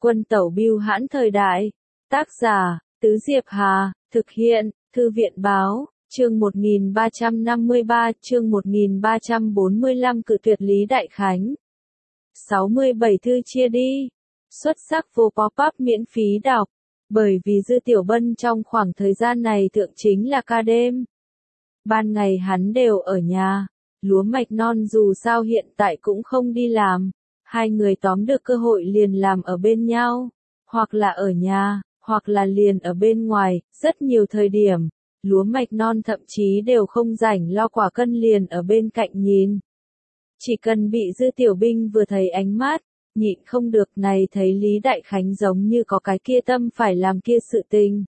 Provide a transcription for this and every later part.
Quân tẩu bưu hãn thời đại. Tác giả, Tứ Diệp Hà, thực hiện, Thư viện báo, chương 1353, chương 1345 cự tuyệt Lý Đại Khánh. 67 thư chia đi. Xuất sắc vô pop-up miễn phí đọc. Bởi vì Dư Tiểu Bân trong khoảng thời gian này thượng chính là ca đêm. Ban ngày hắn đều ở nhà. Lúa mạch non dù sao hiện tại cũng không đi làm. Hai người tóm được cơ hội liền làm ở bên nhau. Hoặc là ở nhà, hoặc là liền ở bên ngoài, rất nhiều thời điểm. Lúa mạch non thậm chí đều không rảnh lo quả cân liền ở bên cạnh nhìn. Chỉ cần bị Dư Tiểu Binh vừa thấy ánh mắt, nhịn không được này thấy Lý Đại Khánh giống như có cái kia tâm phải làm kia sự tình.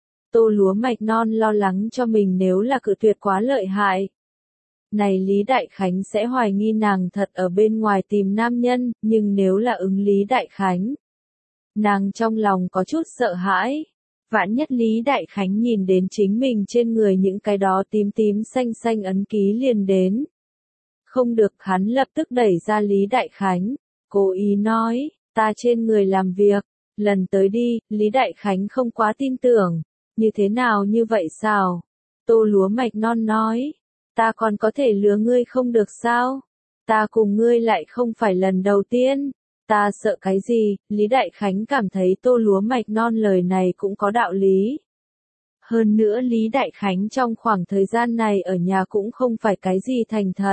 Tô lúa mạch non lo lắng cho mình nếu là cự tuyệt quá lợi hại. Này Lý Đại Khánh sẽ hoài nghi nàng thật ở bên ngoài tìm nam nhân, nhưng nếu là ứng Lý Đại Khánh. Nàng trong lòng có chút sợ hãi. Vạn nhất Lý Đại Khánh nhìn đến chính mình trên người những cái đó tím tím xanh xanh ấn ký liền đến. Không được, hắn lập tức đẩy ra Lý Đại Khánh. Cố ý nói, ta trên người làm việc, lần tới đi. Lý Đại Khánh không quá tin tưởng. Như thế nào như vậy sao? Tô lúa mạch non nói, ta còn có thể lừa ngươi không được sao? Ta cùng ngươi lại không phải lần đầu tiên. Ta sợ cái gì? Lý Đại Khánh cảm thấy tô lúa mạch non lời này cũng có đạo lý. Hơn nữa Lý Đại Khánh trong khoảng thời gian này ở nhà cũng không phải cái gì thành thật.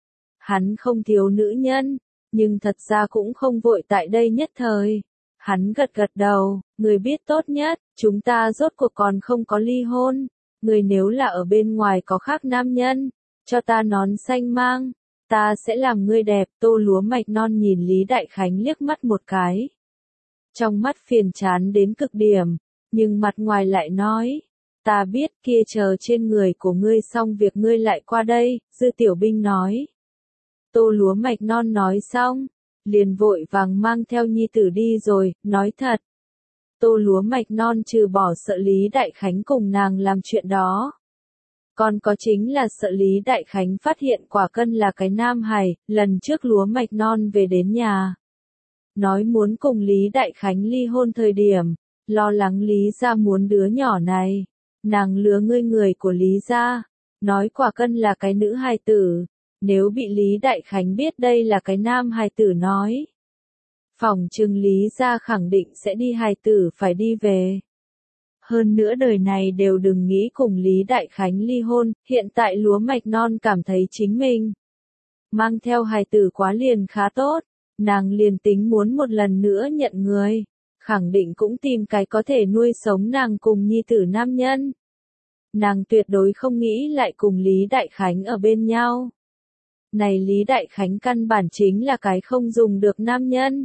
Hắn không thiếu nữ nhân, nhưng thật ra cũng không vội tại đây nhất thời. Hắn gật gật đầu, người biết tốt nhất, chúng ta rốt cuộc còn không có ly hôn. Người nếu là ở bên ngoài có khác nam nhân, cho ta nón xanh mang, ta sẽ làm ngươi đẹp. Tô lúa mạch non nhìn Lý Đại Khánh liếc mắt một cái. Trong mắt phiền chán đến cực điểm, nhưng mặt ngoài lại nói, ta biết kia chờ trên người của ngươi xong việc ngươi lại qua đây. Dư Tiểu Binh nói. Tô lúa mạch non nói xong, liền vội vàng mang theo nhi tử đi rồi, nói thật. Tô lúa mạch non trừ bỏ sợ Lý Đại Khánh cùng nàng làm chuyện đó. Còn có chính là sợ Lý Đại Khánh phát hiện quả cân là cái nam hài. Lần trước lúa mạch non về đến nhà. Nói muốn cùng Lý Đại Khánh ly hôn thời điểm, lo lắng Lý gia muốn đứa nhỏ này. Nàng lừa ngươi người của Lý gia, nói quả cân là cái nữ hài tử. Nếu bị Lý Đại Khánh biết đây là cái nam hài tử nói. Phỏng chừng Lý gia khẳng định sẽ đi hài tử phải đi về. Hơn nữa đời này đều đừng nghĩ cùng Lý Đại Khánh ly hôn, hiện tại lúa mạch non cảm thấy chính mình mang theo hài tử quá liền khá tốt, nàng liền tính muốn một lần nữa nhận người, khẳng định cũng tìm cái có thể nuôi sống nàng cùng nhi tử nam nhân. Nàng tuyệt đối không nghĩ lại cùng Lý Đại Khánh ở bên nhau. Này Lý Đại Khánh căn bản chính là cái không dùng được nam nhân.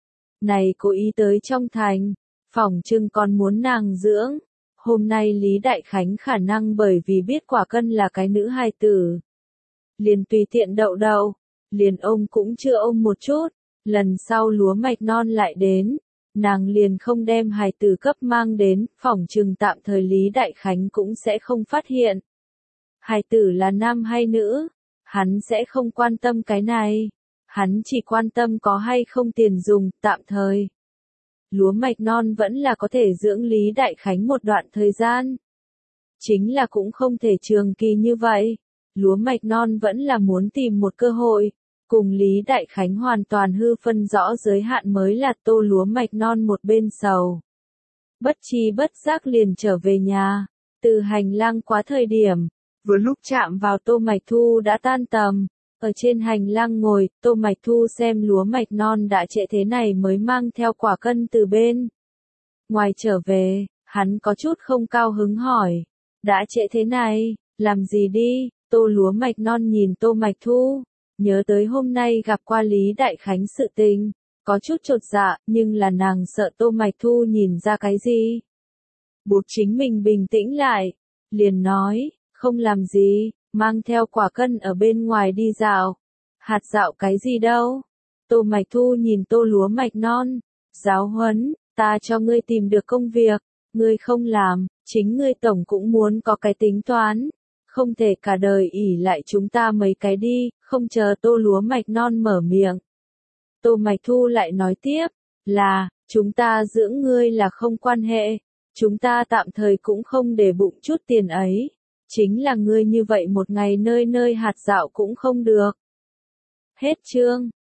Này cố ý tới trong thành, phỏng chừng còn muốn nàng dưỡng. Hôm nay Lý Đại Khánh khả năng bởi vì biết quả cân là cái nữ hài tử. Liền tùy tiện đậu đậu, liền ôm cũng chưa ôm một chút. Lần sau lúa mạch non lại đến, nàng liền không đem hài tử cấp mang đến, phỏng chừng tạm thời Lý Đại Khánh cũng sẽ không phát hiện. Hài tử là nam hay nữ, hắn sẽ không quan tâm cái này. Hắn chỉ quan tâm có hay không tiền dùng, tạm thời. Lúa mạch non vẫn là có thể dưỡng Lý Đại Khánh một đoạn thời gian. Chính là cũng không thể trường kỳ như vậy. Lúa mạch non vẫn là muốn tìm một cơ hội. Cùng Lý Đại Khánh hoàn toàn hư phân rõ giới hạn mới là tô lúa mạch non một bên sầu. Bất chi bất giác liền trở về nhà. Từ hành lang quá thời điểm. Vừa lúc chạm vào Tô Mạch Thu đã tan tầm. Ở trên hành lang ngồi, Tô Mạch Thu xem lúa mạch non đã trễ thế này mới mang theo quả cân từ bên ngoài trở về, hắn có chút không cao hứng hỏi. Đã trễ thế này, làm gì đi? Tô lúa mạch non nhìn Tô Mạch Thu, nhớ tới hôm nay gặp qua Lý Đại Khánh sự tình, có chút chột dạ, nhưng là nàng sợ Tô Mạch Thu nhìn ra cái gì. Buộc chính mình bình tĩnh lại, liền nói, không làm gì. Mang theo quả cân ở bên ngoài đi dạo. Hạt dạo cái gì đâu? Tô Mạch Thu nhìn tô lúa mạch non. Giáo huấn, ta cho ngươi tìm được công việc. Ngươi không làm, chính ngươi tổng cũng muốn có cái tính toán. Không thể cả đời ỷ lại chúng ta mấy cái đi, không chờ tô lúa mạch non mở miệng. Tô Mạch Thu lại nói tiếp, là, Chúng ta dưỡng ngươi là không quan hệ. Chúng ta tạm thời cũng không để bụng chút tiền ấy. Chính là ngươi như vậy một ngày nơi nơi hạt dạo cũng không được. Hết chương.